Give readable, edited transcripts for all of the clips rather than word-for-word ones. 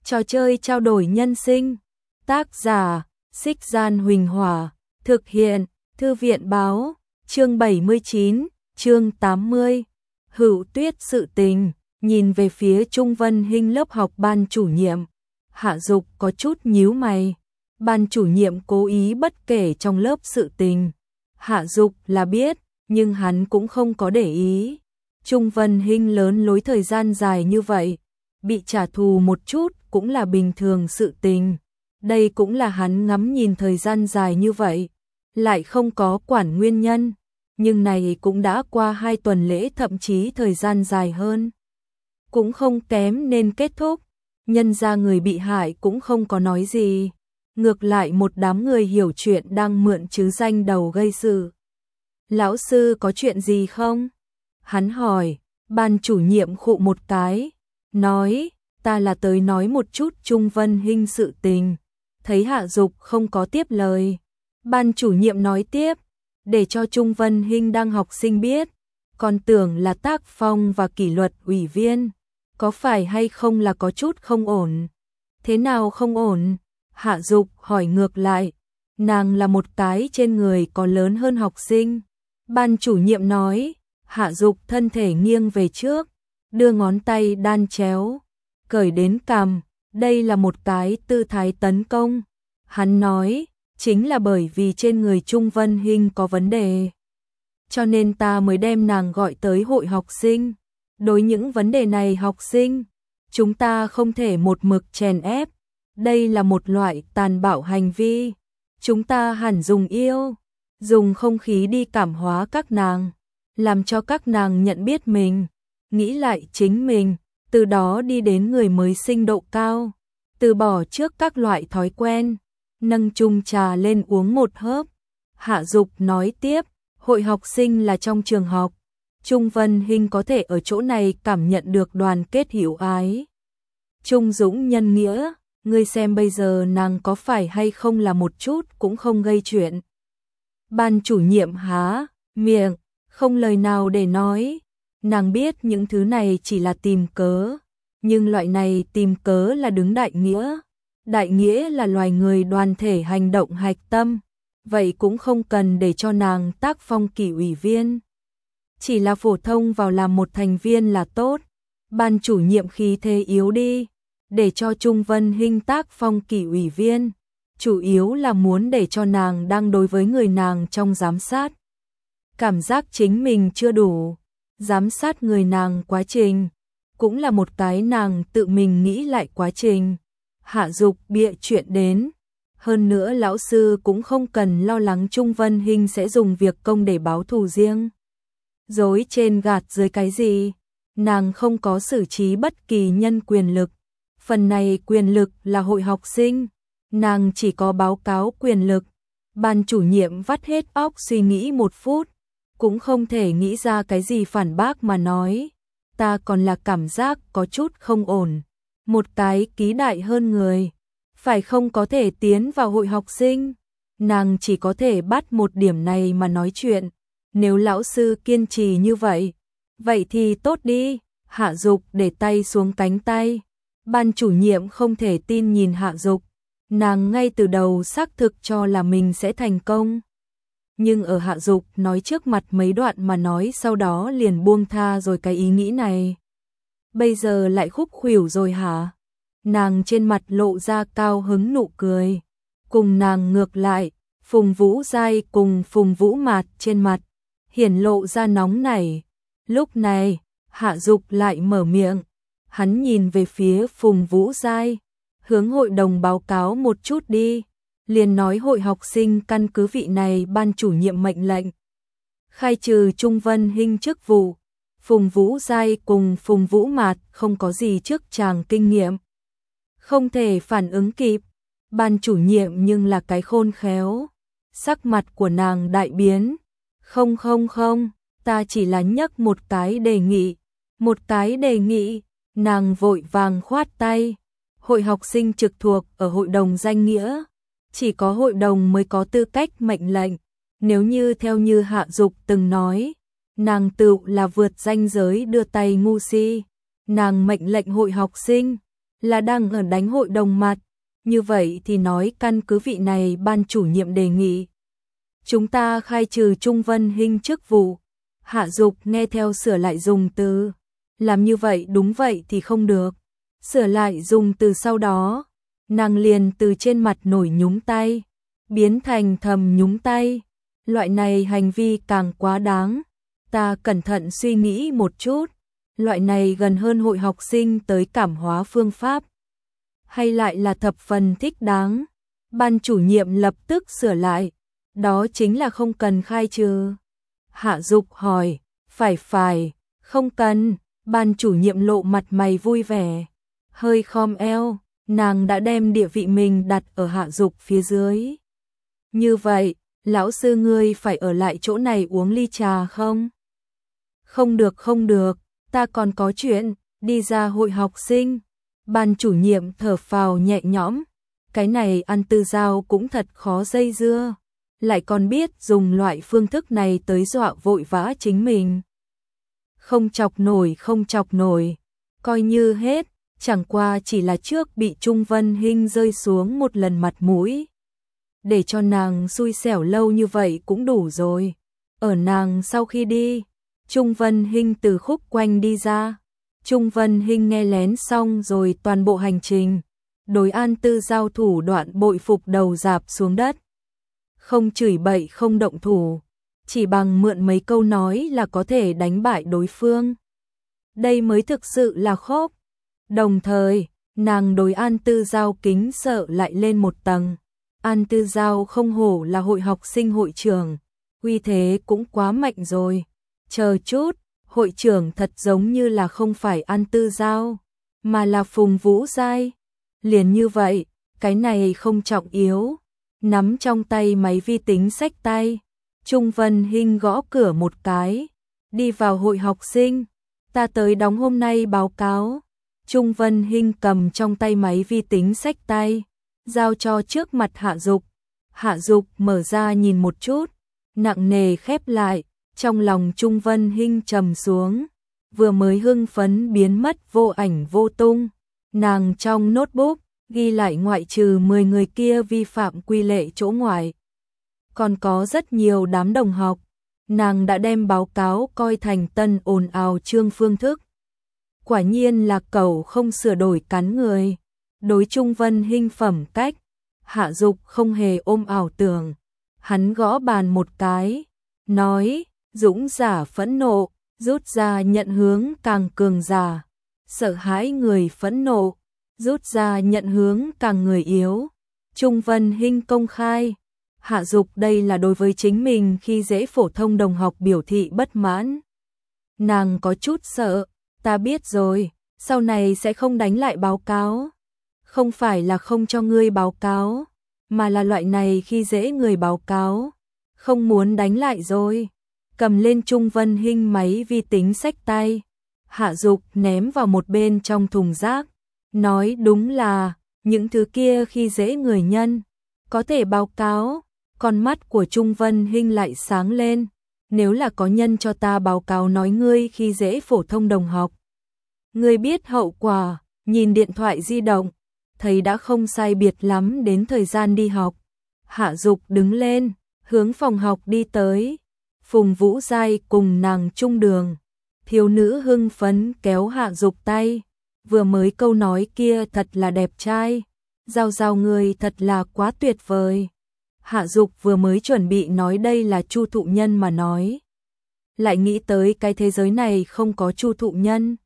Trò chơi trao đổi nhân sinh. Tác giả, Xích Gian Huỳnh Hỏa. Thực hiện, Thư viện Báo. Chương 79, chương 80. Hữu Tuyết sự tình. Nhìn về phía Trung Vân Hinh lớp học ban chủ nhiệm. Hạ Dục có chút nhíu mày. Ban chủ nhiệm cố ý bất kể trong lớp sự tình. Hạ Dục là biết, nhưng hắn cũng không có để ý. Trung Vân Hinh lớn lối thời gian dài như vậy, bị trả thù một chút cũng là bình thường sự tình. Đây cũng là hắn ngắm nhìn thời gian dài như vậy, lại không có quản nguyên nhân. Nhưng này cũng đã qua 2 tuần lễ, thậm chí thời gian dài hơn. Cũng không kém nên kết thúc. Nhân ra người bị hại cũng không có nói gì. Ngược lại một đám người hiểu chuyện đang mượn chứ danh đầu gây sự. Lão sư có chuyện gì không? Hắn hỏi. Ban chủ nhiệm khụ một cái, nói, ta là tới nói một chút Trung Vân Hinh sự tình. Thấy Hạ Dục không có tiếp lời, ban chủ nhiệm nói tiếp, để cho Trung Vân Hinh đang học sinh biết, còn tưởng là tác phong và kỷ luật ủy viên, có phải hay không là có chút không ổn. Thế nào không ổn? Hạ Dục hỏi ngược lại. Nàng là một cái trên người có lớn hơn học sinh. Ban chủ nhiệm nói. Hạ Dục thân thể nghiêng về trước, đưa ngón tay đan chéo, cởi đến cằm, đây là một cái tư thái tấn công. Hắn nói, chính là bởi vì trên người Trung Vân Hinh có vấn đề, cho nên ta mới đem nàng gọi tới hội học sinh. Đối những vấn đề này học sinh, chúng ta không thể một mực chèn ép, đây là một loại tàn bạo hành vi. Chúng ta hẳn dùng yêu, dùng không khí đi cảm hóa các nàng, làm cho các nàng nhận biết mình, nghĩ lại chính mình, từ đó đi đến người mới sinh độ cao, từ bỏ trước các loại thói quen. Nâng chung trà lên uống một hớp. Hạ Dục nói tiếp, hội học sinh là trong trường học, Trung Vân Hinh có thể ở chỗ này cảm nhận được đoàn kết hiểu ái, trung dũng nhân nghĩa. Ngươi xem bây giờ nàng có phải hay không là một chút cũng không gây chuyện. Ban chủ nhiệm há miệng, không lời nào để nói. Nàng biết những thứ này chỉ là tìm cớ, nhưng loại này tìm cớ là đứng đại nghĩa. Đại nghĩa là loài người đoàn thể hành động hạch tâm, vậy cũng không cần để cho nàng tác phong kỷ ủy viên. Chỉ là phổ thông vào làm một thành viên là tốt. Ban chủ nhiệm khí thế yếu đi, để cho Trung Vân Hinh tác phong kỷ ủy viên, chủ yếu là muốn để cho nàng đang đối với người nàng trong giám sát. Cảm giác chính mình chưa đủ, giám sát người nàng quá trình, cũng là một cái nàng tự mình nghĩ lại quá trình. Hạ Dục bịa chuyện đến. Hơn nữa lão sư cũng không cần lo lắng Trung Vân Hinh sẽ dùng việc công để báo thù riêng. Dối trên gạt dưới cái gì? Nàng không có xử trí bất kỳ nhân quyền lực. Phần này quyền lực là hội học sinh. Nàng chỉ có báo cáo quyền lực. Ban chủ nhiệm vắt hết óc suy nghĩ 1 phút. Cũng không thể nghĩ ra cái gì phản bác mà nói. Ta còn là cảm giác có chút không ổn. Một cái ký đại hơn người, phải không có thể tiến vào hội học sinh. Nàng chỉ có thể bắt một điểm này mà nói chuyện. Nếu lão sư kiên trì như vậy, vậy thì tốt đi. Hạ Dục để tay xuống cánh tay. Ban chủ nhiệm không thể tin nhìn Hạ Dục. Nàng ngay từ đầu xác thực cho là mình sẽ thành công. Nhưng ở Hạ Dục nói trước mặt mấy đoạn mà nói sau đó liền buông tha rồi cái ý nghĩ này. Bây giờ lại khúc khuỷu rồi hả? Nàng trên mặt lộ ra cao hứng nụ cười. Cùng nàng ngược lại, Phùng Vũ Giai cùng Phùng Vũ Mạt trên mặt hiển lộ ra nóng nảy. Lúc này, Hạ Dục lại mở miệng. Hắn nhìn về phía Phùng Vũ Giai, hướng hội đồng báo cáo một chút đi. Liền nói hội học sinh căn cứ vị này ban chủ nhiệm mệnh lệnh, khai trừ Trung Vân Hinh chức vụ. Phùng Vũ Giai cùng Phùng Vũ Mạt không có gì trước chàng kinh nghiệm, không thể phản ứng kịp. Ban chủ nhiệm nhưng là cái khôn khéo. Sắc mặt của nàng đại biến. Không, ta chỉ là nhắc một cái đề nghị. Một cái đề nghị. Nàng vội vàng khoát tay. Hội học sinh trực thuộc ở hội đồng danh nghĩa, chỉ có hội đồng mới có tư cách mệnh lệnh. Nếu như theo như Hạ Dục từng nói, nàng tự là vượt ranh giới đưa tay ngu si. Nàng mệnh lệnh hội học sinh là đang ở đánh hội đồng mặt. Như vậy thì nói căn cứ vị này ban chủ nhiệm đề nghị. Chúng ta khai trừ Trung Vân Hinh chức vụ. Hạ Dục nghe theo sửa lại dùng từ. Làm như vậy đúng vậy thì không được. Sửa lại dùng từ sau đó. Nàng liền từ trên mặt nổi nhúng tay. Biến thành thầm nhúng tay. Loại này hành vi càng quá đáng. Ta cẩn thận suy nghĩ một chút. Loại này gần hơn hội học sinh tới cảm hóa phương pháp. Hay lại là thập phần thích đáng. Ban chủ nhiệm lập tức sửa lại. Đó chính là không cần khai trừ. Hạ Dục hỏi. Phải, không cần. Ban chủ nhiệm lộ mặt mày vui vẻ. Hơi khom eo. Nàng đã đem địa vị mình đặt ở Hạ Dục phía dưới. Như vậy, lão sư ngươi phải ở lại chỗ này uống ly trà không? Không được, ta còn có chuyện, đi ra hội học sinh. Ban chủ nhiệm thở phào nhẹ nhõm. Cái này ăn tư giao cũng thật khó dây dưa. Lại còn biết dùng loại phương thức này tới dọa vội vã chính mình. Không chọc nổi. Coi như hết, chẳng qua chỉ là trước bị Trung Vân Hinh rơi xuống một lần mặt mũi. Để cho nàng xui xẻo lâu như vậy cũng đủ rồi. Ở nàng sau khi đi, Trung Vân Hinh từ khúc quanh đi ra. Trung Vân Hinh nghe lén xong rồi toàn bộ hành trình. Đối An Tư giao thủ đoạn bội phục đầu rạp xuống đất. Không chửi bậy không động thủ. Chỉ bằng mượn mấy câu nói là có thể đánh bại đối phương. Đây mới thực sự là khốc. Đồng thời, nàng đối An Tư giao kính sợ lại lên một tầng. An Tư giao không hổ là hội học sinh hội trưởng. Uy thế cũng quá mạnh rồi. Chờ chút, hội trưởng thật giống như là không phải An Tư giao, mà là Phùng Vũ Giai. Liền như vậy, cái này không trọng yếu. Nắm trong tay máy vi tính xách tay. Trung Vân Hinh gõ cửa một cái. Đi vào hội học sinh. Ta tới đóng hôm nay báo cáo. Trung Vân Hinh cầm trong tay máy vi tính xách tay. Giao cho trước mặt Hạ Dục. Hạ Dục mở ra nhìn một chút. Nặng nề khép lại. Trong lòng Trung Vân Hinh trầm xuống. Vừa mới hưng phấn biến mất vô ảnh vô tung. Nàng trong notebook ghi lại ngoại trừ 10 người kia vi phạm quy lệ chỗ ngoài. Còn có rất nhiều đám đồng học. Nàng đã đem báo cáo coi thành tân ồn ào chương phương thức. Quả nhiên là cẩu không sửa đổi cắn người. Đối Trung Vân Hinh phẩm cách. Hạ Dục không hề ôm ảo tưởng. Hắn gõ bàn một cái. Nói, dũng giả phẫn nộ, rút ra nhận hướng càng cường giả. Sợ hãi người phẫn nộ, rút ra nhận hướng càng người yếu. Trung Vân Hinh công khai. Hạ Dục đây là đối với chính mình khi dễ phổ thông đồng học biểu thị bất mãn. Nàng có chút sợ, ta biết rồi, sau này sẽ không đánh lại báo cáo. Không phải là không cho ngươi báo cáo, mà là loại này khi dễ người báo cáo. Không muốn đánh lại rồi. Cầm lên Trung Vân Hinh máy vi tính xách tay. Hạ Dục ném vào một bên trong thùng rác. Nói đúng là, những thứ kia khi dễ người nhân. Có thể báo cáo. Con mắt của Trung Vân Hinh lại sáng lên. Nếu là có nhân cho ta báo cáo nói ngươi khi dễ phổ thông đồng học. Ngươi biết hậu quả, nhìn điện thoại di động. Thấy đã không sai biệt lắm đến thời gian đi học. Hạ Dục đứng lên, hướng phòng học đi tới. Phùng Vũ Giai cùng nàng chung đường. Thiếu nữ hưng phấn kéo Hạ Dục tay. Vừa mới câu nói kia thật là đẹp trai. Giao người thật là quá tuyệt vời. Hạ Dục vừa mới chuẩn bị nói đây là Chu thụ nhân mà nói. Lại nghĩ tới cái thế giới này không có Chu thụ nhân.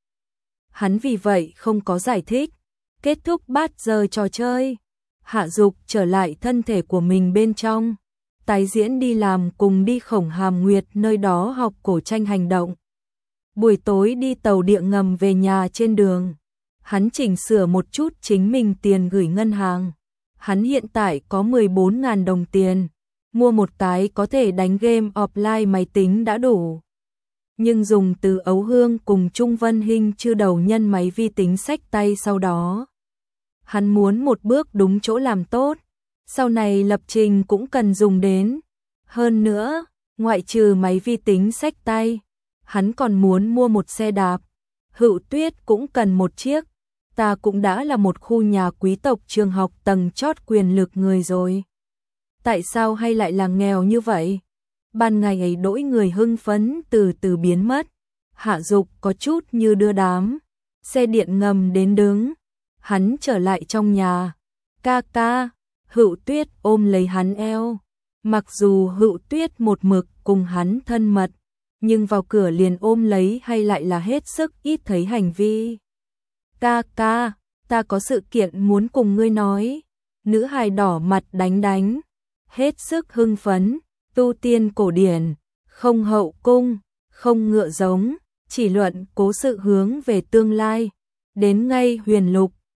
Hắn vì vậy không có giải thích. Kết thúc bát giờ trò chơi. Hạ Dục trở lại thân thể của mình bên trong. Tái diễn đi làm cùng đi Khổng Hàm Nguyệt nơi đó học cổ tranh hành động. Buổi tối đi tàu điện ngầm về nhà trên đường. Hắn chỉnh sửa một chút chính mình tiền gửi ngân hàng. Hắn hiện tại có 14.000 đồng tiền. Mua một cái có thể đánh game offline máy tính đã đủ. Nhưng dùng từ Ấu Hương cùng Trung Vân Hinh chưa đầu nhân máy vi tính xách tay sau đó. Hắn muốn một bước đúng chỗ làm tốt. Sau này lập trình cũng cần dùng đến. Hơn nữa, ngoại trừ máy vi tính xách tay, hắn còn muốn mua một xe đạp. Hữu Tuyết cũng cần một chiếc. ta cũng đã là một khu nhà quý tộc trường học tầng chót quyền lực người rồi. Tại sao hay lại là nghèo như vậy? Ban ngày ấy đỗi người hưng phấn từ từ biến mất. Hạ Dục có chút như đưa đám xe điện ngầm đến đứng. Hắn trở lại trong nhà. Ca ca, Hữu Tuyết ôm lấy hắn eo. Mặc dù Hữu Tuyết một mực cùng hắn thân mật, nhưng vào cửa liền ôm lấy hay lại là hết sức ít thấy hành vi. Ca ca, ta có sự kiện muốn cùng ngươi nói. Nữ hài đỏ mặt đánh, hết sức hưng phấn, tu tiên cổ điển, không hậu cung, không ngựa giống, chỉ luận cố sự hướng về tương lai. Đến ngay Huyền Lục,